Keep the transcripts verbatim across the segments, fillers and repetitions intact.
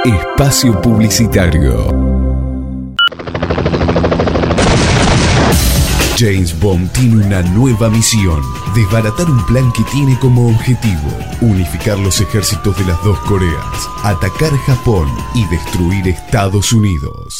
Espacio publicitario. James Bond tiene una nueva misión: desbaratar un plan que tiene como objetivo unificar los ejércitos de las dos Coreas, atacar Japón y destruir Estados Unidos.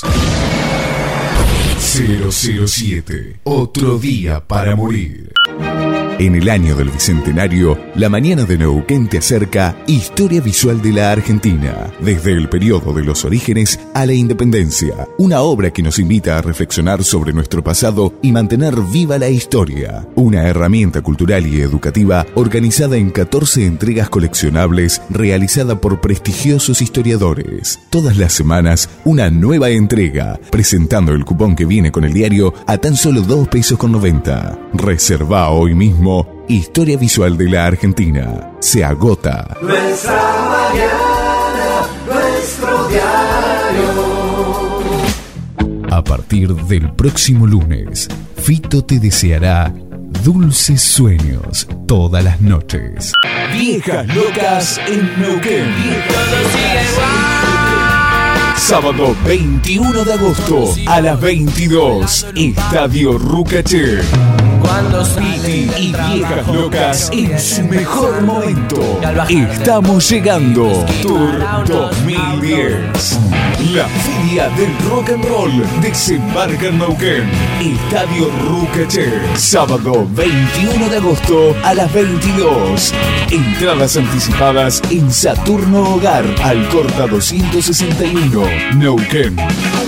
cero cero siete. Otro día para morir. En el año del Bicentenario, la mañana de Neuquén te acerca Historia Visual de la Argentina, desde el periodo de los orígenes a la independencia, una obra que nos invita a reflexionar sobre nuestro pasado y mantener viva la historia, una herramienta cultural y educativa organizada en catorce entregas coleccionables realizada por prestigiosos historiadores. Todas las semanas, una nueva entrega, presentando el cupón que viene con el diario a tan solo dos pesos con noventa. Reserva hoy mismo Historia Visual de la Argentina. Se agota. Nuestra mañana, nuestro diario. A partir del próximo lunes, Fito te deseará dulces sueños todas las noches. Viejas locas en Neuquén. Sábado veintiuno de agosto a las veintidós, Estadio Rucaché. Piti y Viejas Locas en su mejor momento. Estamos llegando. Tour dos mil diez. La feria del rock and roll desembarca en Neuquén. Estadio Rucaché. Sábado veintiuno de agosto a las veintidós. Entradas anticipadas en Saturno Hogar, Alcorta doscientos sesenta y uno, Neuquén.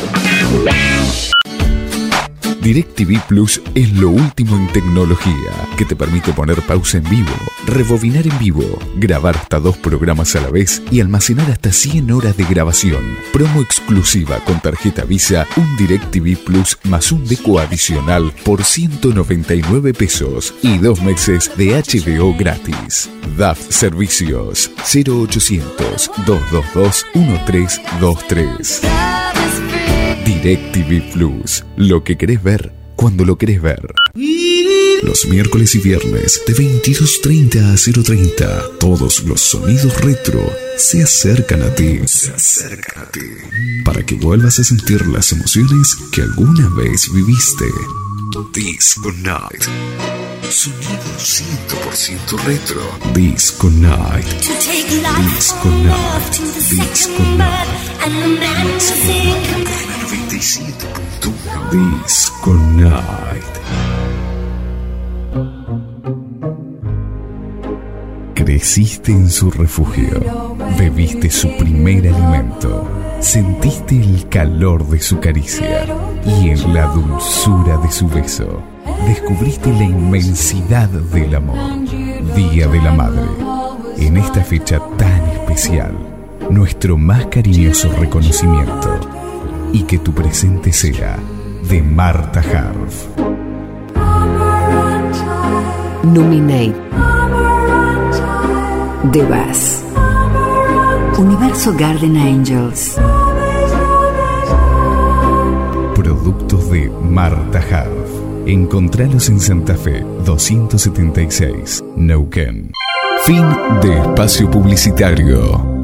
DirecTV Plus es lo último en tecnología, que te permite poner pausa en vivo, rebobinar en vivo, grabar hasta dos programas a la vez y almacenar hasta cien horas de grabación. Promo exclusiva con tarjeta Visa, un DirecTV Plus más un deco adicional por ciento noventa y nueve pesos y dos meses de H B O gratis. D A F Servicios cero ochocientos, doscientos veintidós, trece veintitrés. DirecTV Plus, lo que querés ver cuando lo querés ver. Los miércoles y viernes de veintidós treinta a cero treinta, todos los sonidos retro se acercan a ti. Se acercan a ti. Para que vuelvas a sentir las emociones que alguna vez viviste. Disco Night. Sonido cien por ciento retro. Disco Night. Disco Night. Disco Night. noventa y siete punto uno. Disco Night. Creciste en su refugio. Bebiste su primer alimento. Sentiste el calor de su caricia. Y en la dulzura de su beso descubriste la inmensidad del amor. Día de la Madre. En esta fecha tan especial, nuestro más cariñoso reconocimiento. Y que tu presente sea de Marta Harf. Nominate. The Bass. Universo Garden Angels. Productos de Marta Harf. Encontralos en Santa Fe doscientos setenta y seis, Neuquén. Fin de espacio publicitario.